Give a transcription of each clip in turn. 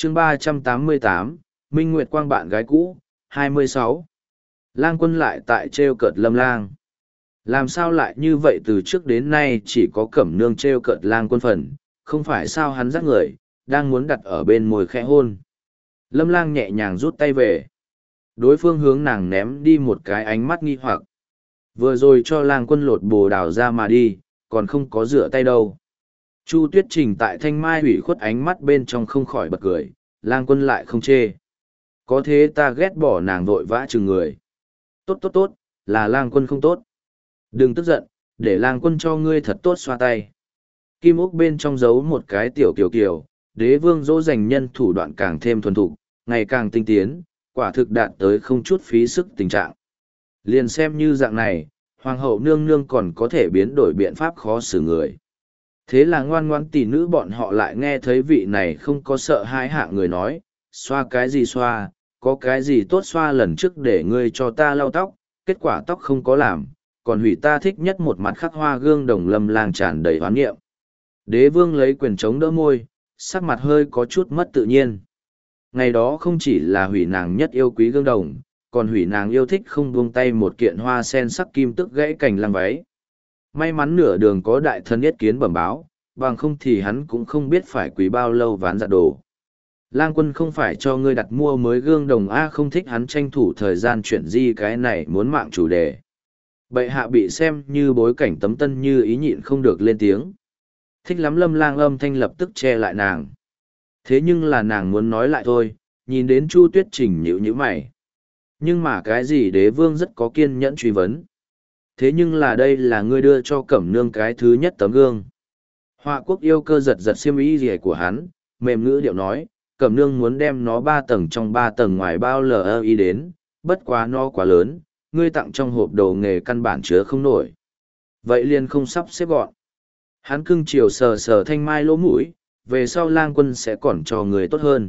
chương 388, Minh Nguyệt Quang bạn gái cũ, 26. Lang Quân lại tại trêu cợt Lâm Lang. Làm sao lại như vậy, từ trước đến nay chỉ có Cẩm Nương trêu cợt Lang Quân phần, không phải sao hắn dắt người, đang muốn đặt ở bên môi khẽ hôn. Lâm Lang nhẹ nhàng rút tay về. Đối phương hướng nàng ném đi một cái ánh mắt nghi hoặc. Vừa rồi cho Lang Quân lột bồ đào ra mà đi, còn không có rửa tay đâu. Chu Tuyết Trình tại thanh mai ủy khuất ánh mắt bên trong không khỏi bật cười, Lang Quân lại không chê. Có thế ta ghét bỏ nàng vội vã chừng người. Tốt tốt tốt, là Lang Quân không tốt. Đừng tức giận, để Lang Quân cho ngươi thật tốt xoa tay. Kim ốc bên trong giấu một cái tiểu kiều kiều, đế vương dỗ dành nhân thủ đoạn càng thêm thuần thục, ngày càng tinh tiến, quả thực đạt tới không chút phí sức tình trạng. Liền xem như dạng này, hoàng hậu nương nương còn có thể biến đổi biện pháp khó xử người. Thế là ngoan ngoãn tỷ nữ bọn họ lại nghe thấy vị này không có sợ hãi hạ người nói, xoa cái gì xoa, có cái gì tốt xoa, lần trước để ngươi cho ta lau tóc, kết quả tóc không có làm, còn hủy ta thích nhất một mặt khắc hoa gương đồng. Lâm Lang tràn đầy hoán nghiệm. Đế vương lấy quyền chống đỡ môi, sắc mặt hơi có chút mất tự nhiên. Ngày đó không chỉ là hủy nàng nhất yêu quý gương đồng, còn hủy nàng yêu thích không buông tay một kiện hoa sen sắc kim tức gãy cành lăng váy. May mắn nửa đường có đại thần yết kiến bẩm báo, bằng không thì hắn cũng không biết phải quý bao lâu ván dạ đồ. Lang Quân không phải cho ngươi đặt mua mới gương đồng A, không thích hắn tranh thủ thời gian chuyện gì cái này muốn mạng chủ đề. Bệ hạ bị xem như bối cảnh tấm tân như ý nhịn không được lên tiếng. Thích lắm. Lâm Lang âm thanh lập tức che lại nàng. Thế nhưng là nàng muốn nói lại thôi, nhìn đến Chu Tuyết Trình nhíu mày. Nhưng mà cái gì? Đế vương rất có kiên nhẫn truy vấn. Thế nhưng là đây là ngươi đưa cho Cẩm Nương cái thứ nhất tấm gương. Họa quốc yêu cơ giật giật xiêm y rìa của hắn, mềm ngữ điệu nói, Cẩm Nương muốn đem nó 3 tầng trong 3 tầng ngoài bao LI đến, bất quá nó quá lớn, ngươi tặng trong hộp đồ nghề căn bản chứa không nổi. Vậy liền không sắp xếp gọn. Hắn cưng chiều sờ sờ thanh mai lỗ mũi, về sau Lang Quân sẽ còn cho người tốt hơn.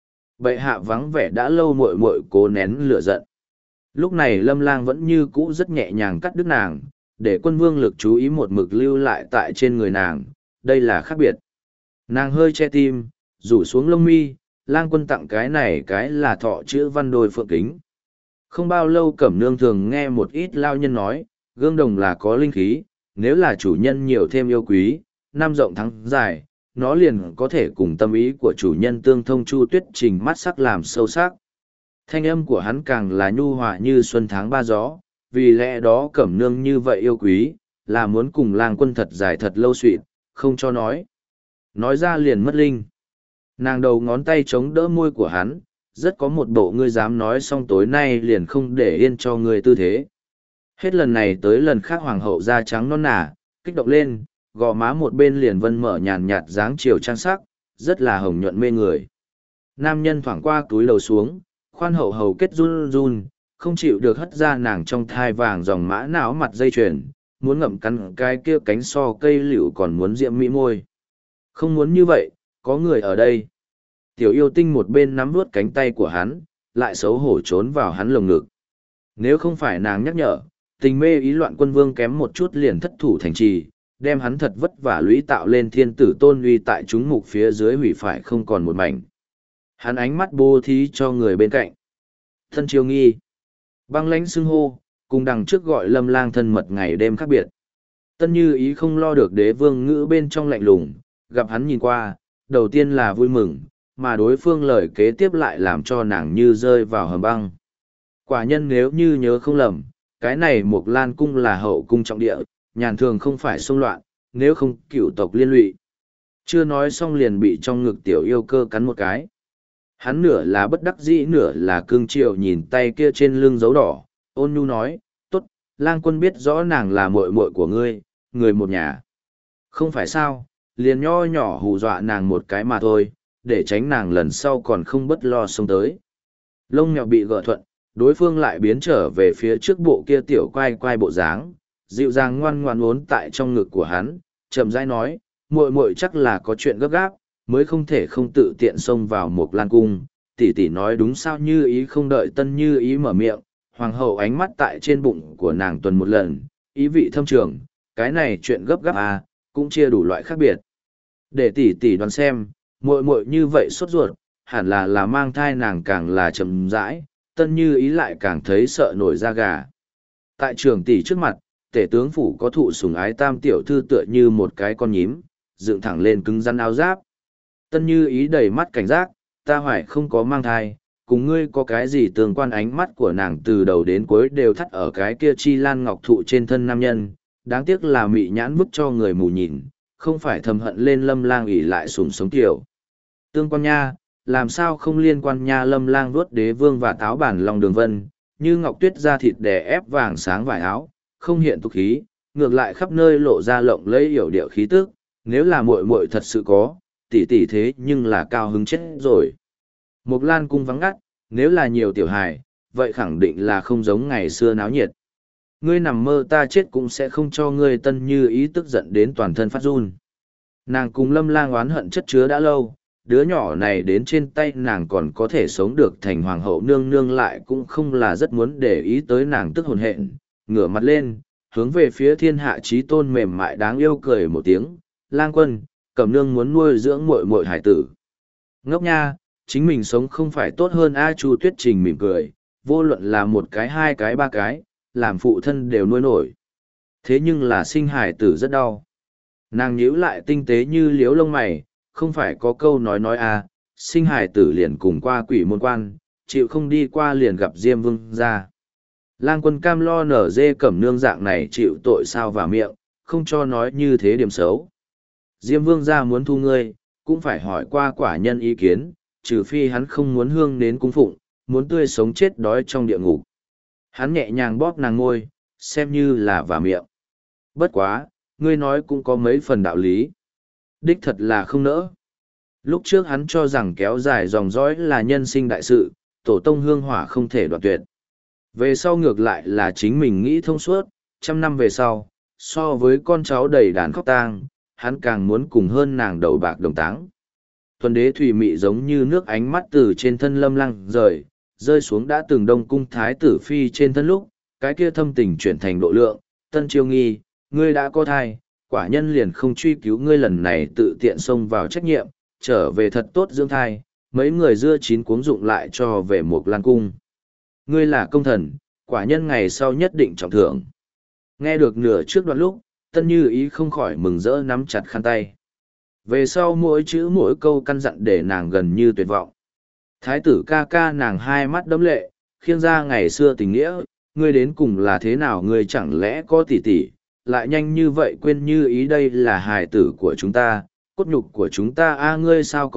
Bệ hạ vắng vẻ đã lâu, muội muội cố nén lửa giận. Lúc này Lâm Lang vẫn như cũ rất nhẹ nhàng cắt đứt nàng, để Quân Vương lực chú ý một mực lưu lại tại trên người nàng, đây là khác biệt. Nàng hơi che tim, rủ xuống lông mi, Lang Quân tặng cái này cái là thọ chữ văn đôi phượng kính. Không bao lâu Cẩm Nương thường nghe một ít lao nhân nói, gương đồng là có linh khí, nếu là chủ nhân nhiều thêm yêu quý, năm rộng tháng dài, nó liền có thể cùng tâm ý của chủ nhân tương thông. Chu Tuyết Trình mắt sắc làm sâu sắc. Thanh âm của hắn càng là nhu hòa như xuân tháng ba gió, vì lẽ đó Cẩm Nương như vậy yêu quý, là muốn cùng Lang Quân thật dài thật lâu suỵt, không cho nói. Nói ra liền mất linh. Nàng đầu ngón tay chống đỡ môi của hắn, rất có một bộ ngươi dám nói xong tối nay liền không để yên cho ngươi tư thế. Hết lần này tới lần khác hoàng hậu da trắng non nả, kích động lên, gò má một bên liền vân mở nhàn nhạt dáng chiều trang sắc, rất là hồng nhuận mê người. Nam nhân thoảng qua túi đầu xuống, khoan hậu hầu kết run run, không chịu được hất ra nàng trong thai vàng dòng mã não mặt dây chuyền, muốn ngậm cắn cái kia cánh so cây liễu còn muốn diệm mỹ môi. Không muốn như vậy, có người ở đây. Tiểu yêu tinh một bên nắm vuốt cánh tay của hắn, lại xấu hổ trốn vào hắn lồng ngực. Nếu không phải nàng nhắc nhở, tình mê ý loạn Quân Vương kém một chút liền thất thủ thành trì, đem hắn thật vất vả lũy tạo lên thiên tử tôn uy tại chúng mục phía dưới hủy phải không còn một mảnh. Hắn ánh mắt bố thí cho người bên cạnh. Thân Chiêu Nghi, băng lãnh xưng hô, cùng đằng trước gọi Lâm Lang thân mật ngày đêm khác biệt. Tân Như Ý không lo được đế vương ngữ bên trong lạnh lùng, gặp hắn nhìn qua, đầu tiên là vui mừng, mà đối phương lời kế tiếp lại làm cho nàng như rơi vào hầm băng. Quả nhân nếu như nhớ không lầm, cái này Mộc Lan cung là hậu cung trọng địa, nhàn thường không phải xung loạn, nếu không cửu tộc liên lụy. Chưa nói xong liền bị trong ngực tiểu yêu cơ cắn một cái. Hắn nửa là bất đắc dĩ nửa là cương triều nhìn tay kia trên lưng dấu đỏ, ôn nhu nói, tốt, Lang Quân biết rõ nàng là muội muội của ngươi, người một nhà. Không phải sao, liền nho nhỏ hù dọa nàng một cái mà thôi, để tránh nàng lần sau còn không bất lo xông tới. Lông mèo bị gỡ thuận, đối phương lại biến trở về phía trước bộ kia tiểu quai quai bộ dáng, dịu dàng ngoan ngoan uốn tại trong ngực của hắn, chậm rãi nói, muội muội chắc là có chuyện gấp gáp, mới không thể không tự tiện xông vào Mộc Lan cung. Tỷ tỷ nói đúng sao? Như Ý không đợi Tân Như Ý mở miệng, hoàng hậu ánh mắt tại trên bụng của nàng tuần một lần, ý vị thâm trường, cái này chuyện gấp gáp à, cũng chia đủ loại khác biệt. Để tỷ tỷ đoán xem, muội muội như vậy sốt ruột, hẳn là mang thai nàng càng là chậm rãi, Tân Như Ý lại càng thấy sợ nổi da gà. Tại trường tỷ trước mặt, tể tướng phủ có thụ sủng ái tam tiểu thư tựa như một cái con nhím, dựng thẳng lên cứng rắn áo giáp. Tân Như Ý đầy mắt cảnh giác, ta hoài không có mang thai, cùng ngươi có cái gì tương quan. Ánh mắt của nàng từ đầu đến cuối đều thắt ở cái kia chi lan ngọc thụ trên thân nam nhân, đáng tiếc là mị nhãn bức cho người mù nhìn, không phải thầm hận lên Lâm Lang ỷ lại sủng sống tiểu. Tương quan nha, làm sao không liên quan nha. Lâm Lang vuốt đế vương và táo bản lòng đường vân, như ngọc tuyết da thịt đè ép vàng sáng vải áo, không hiện tục khí, ngược lại khắp nơi lộ ra lộng lẫy hiểu điệu khí tức. Nếu là muội muội thật sự có, tỷ tỷ thế nhưng là cao hứng chết rồi. Mộc Lan cung vắng ngắt, nếu là nhiều tiểu hài, vậy khẳng định là không giống ngày xưa náo nhiệt. Ngươi nằm mơ ta chết cũng sẽ không cho ngươi. Tân Như Ý tức giận đến toàn thân phát run. Nàng cùng Lâm Lang oán hận chất chứa đã lâu, đứa nhỏ này đến trên tay nàng còn có thể sống được thành hoàng hậu nương nương lại cũng không là rất muốn để ý tới nàng tức hồn hện, ngửa mặt lên, hướng về phía thiên hạ chí tôn mềm mại đáng yêu cười một tiếng, Lang quân, Cẩm nương muốn nuôi dưỡng muội muội hải tử. Ngốc nha, chính mình sống không phải tốt hơn a. Chu Tuyết Trình mỉm cười, vô luận là một cái hai cái ba cái, làm phụ thân đều nuôi nổi. Thế nhưng là sinh hải tử rất đau. Nàng nhíu lại tinh tế như liếu lông mày, không phải có câu nói a, sinh hải tử liền cùng qua quỷ môn quan, chịu không đi qua liền gặp Diêm Vương ra. Lang quân cam lo nở dê Cẩm nương dạng này chịu tội sao vào miệng, không cho nói như thế điểm xấu. Diêm Vương ra muốn thu ngươi, cũng phải hỏi qua quả nhân ý kiến, trừ phi hắn không muốn hương đến cung phụng, muốn tươi sống chết đói trong địa ngục. Hắn nhẹ nhàng bóp nàng ngôi, xem như là vào miệng. Bất quá, ngươi nói cũng có mấy phần đạo lý. Đích thật là không nỡ. Lúc trước hắn cho rằng kéo dài dòng dõi là nhân sinh đại sự, tổ tông hương hỏa không thể đoạn tuyệt. Về sau ngược lại là chính mình nghĩ thông suốt, 100 năm về sau, so với con cháu đầy đàn khóc tang, hắn càng muốn cùng hơn nàng đầu bạc đồng táng. Thuần đế thủy mị giống như nước ánh mắt từ trên thân Lâm Lang rơi xuống đã từng Đông cung thái tử phi trên thân lúc, cái kia thâm tình chuyển thành độ lượng. Tân Chiêu Nghi, ngươi đã có thai, quả nhân liền không truy cứu ngươi lần này tự tiện xông vào trách nhiệm, trở về thật tốt dưỡng thai, mấy người dưa chín cuống dụng lại cho về Mộc Lan cung. Ngươi là công thần, quả nhân ngày sau nhất định trọng thưởng. Nghe được nửa trước đoạn lúc, Tân Như Ý không khỏi mừng rỡ nắm chặt khăn tay. Về sau mỗi chữ mỗi câu căn dặn để nàng gần như tuyệt vọng. Thái tử ca ca nàng hai mắt đẫm lệ, khiêng ra ngày xưa tình nghĩa, ngươi đến cùng là thế nào, ngươi chẳng lẽ có tỷ tỷ, lại nhanh như vậy quên Như Ý đây là hài tử của chúng ta, cốt nhục của chúng ta a. Ngươi sao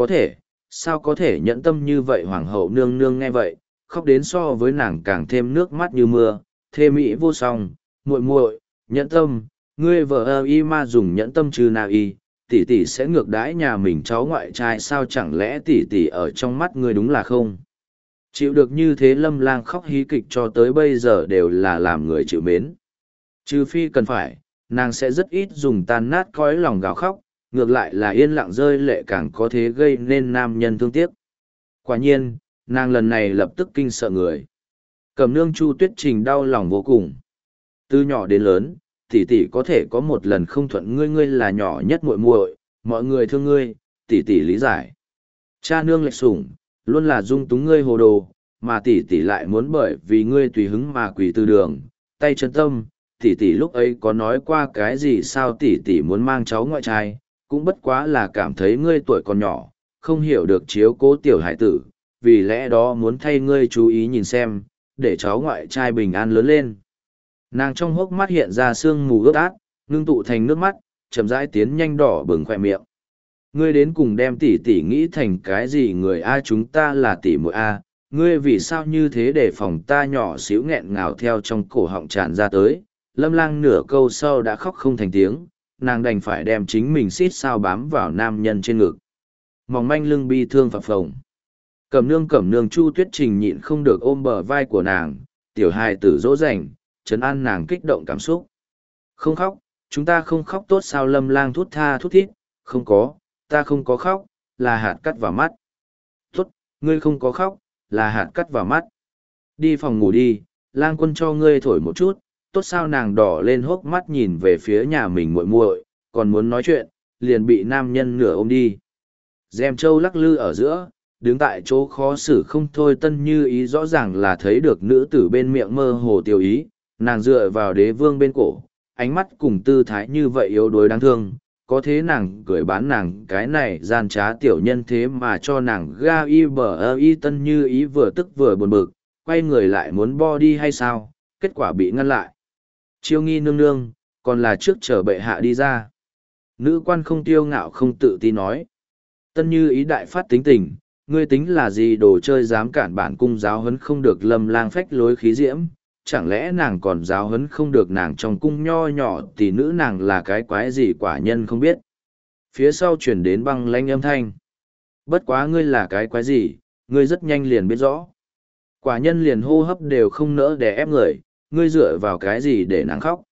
có thể nhẫn tâm như vậy. Hoàng hậu nương nương nghe vậy, khóc đến so với nàng càng thêm nước mắt như mưa, thê mỹ vô song, muội muội, nhẫn tâm, ngươi vợ ơ y ma dùng nhẫn tâm trừ nào y, tỷ tỷ sẽ ngược đãi nhà mình cháu ngoại trai sao, chẳng lẽ tỷ tỷ ở trong mắt ngươi đúng là không chịu được như thế. Lâm Lang khóc hí kịch cho tới bây giờ đều là làm người chịu mến. Trừ phi cần phải, nàng sẽ rất ít dùng tan nát cõi lòng gào khóc, ngược lại là yên lặng rơi lệ càng có thế gây nên nam nhân thương tiếc. Quả nhiên, nàng lần này lập tức kinh sợ người. Cẩm nương Chu Tuyết Trình đau lòng vô cùng. Từ nhỏ đến lớn, tỷ tỷ có thể có một lần không thuận ngươi, ngươi là nhỏ nhất muội muội, mọi người thương ngươi, tỷ tỷ lý giải. Cha nương lệch sủng, luôn là dung túng ngươi hồ đồ, mà tỷ tỷ lại muốn bởi vì ngươi tùy hứng mà quỳ từ đường, tay chân tâm. Tỷ tỷ lúc ấy có nói qua cái gì sao? Tỷ tỷ muốn mang cháu ngoại trai, cũng bất quá là cảm thấy ngươi tuổi còn nhỏ, không hiểu được chiếu cố tiểu hải tử, vì lẽ đó muốn thay ngươi chú ý nhìn xem, để cháu ngoại trai bình an lớn lên. Nàng trong hốc mắt hiện ra sương mù ướt át, ngưng tụ thành nước mắt, chậm rãi tiến nhanh đỏ bừng khỏe miệng. Ngươi đến cùng đem tỷ tỷ nghĩ thành cái gì người a? Chúng ta là tỷ muội a, ngươi vì sao như thế để phòng? Ta nhỏ xíu nghẹn ngào theo trong cổ họng tràn ra tới. Lâm Lang nửa câu sau đã khóc không thành tiếng, nàng đành phải đem chính mình xít sao bám vào nam nhân trên ngực. Mỏng manh lưng bi thương phập phồng. Cẩm nương Chu Tuyết Trình nhịn không được ôm bờ vai của nàng, tiểu hài tử dỗ dành, trấn an nàng kích động cảm xúc. Không khóc, chúng ta không khóc tốt sao? Lâm Lang thút tha thút thít, không có, ta không có khóc, là hạt cắt vào mắt. Tốt, ngươi không có khóc, là hạt cắt vào mắt. Đi phòng ngủ đi, Lang quân cho ngươi thổi một chút. Tốt sao? Nàng đỏ lên hốc mắt nhìn về phía nhà mình muội muội, còn muốn nói chuyện, liền bị nam nhân nửa ôm đi. Dèm trâu lắc lư ở giữa, đứng tại chỗ khó xử không thôi. Tân Như Ý rõ ràng là thấy được nữ tử bên miệng mơ hồ tiêu ý, nàng dựa vào đế vương bên cổ, ánh mắt cùng tư thái như vậy yếu đuối đáng thương, có thế nàng cười bán nàng cái này gian trá tiểu nhân thế mà cho nàng ga y bờ ơ y. Tân Như Ý vừa tức vừa buồn bực, quay người lại muốn bo đi hay sao, kết quả bị ngăn lại. Chiêu Nghi nương nương, còn là trước chờ bệ hạ đi ra. Nữ quan không tiêu ngạo không tự tin nói. Tân Như Ý đại phát tính tình, ngươi tính là gì đồ chơi dám cản bản cung giáo huấn không được Lâm Lang phách lối khí diễm, chẳng lẽ nàng còn giáo huấn không được nàng trong cung nho nhỏ tỷ nữ nàng là cái quái gì quả nhân không biết. Phía sau chuyển đến băng lanh âm thanh. Bất quá ngươi là cái quái gì, ngươi rất nhanh liền biết rõ. Quả nhân liền hô hấp đều không nỡ để ép người, ngươi dựa vào cái gì để nàng khóc.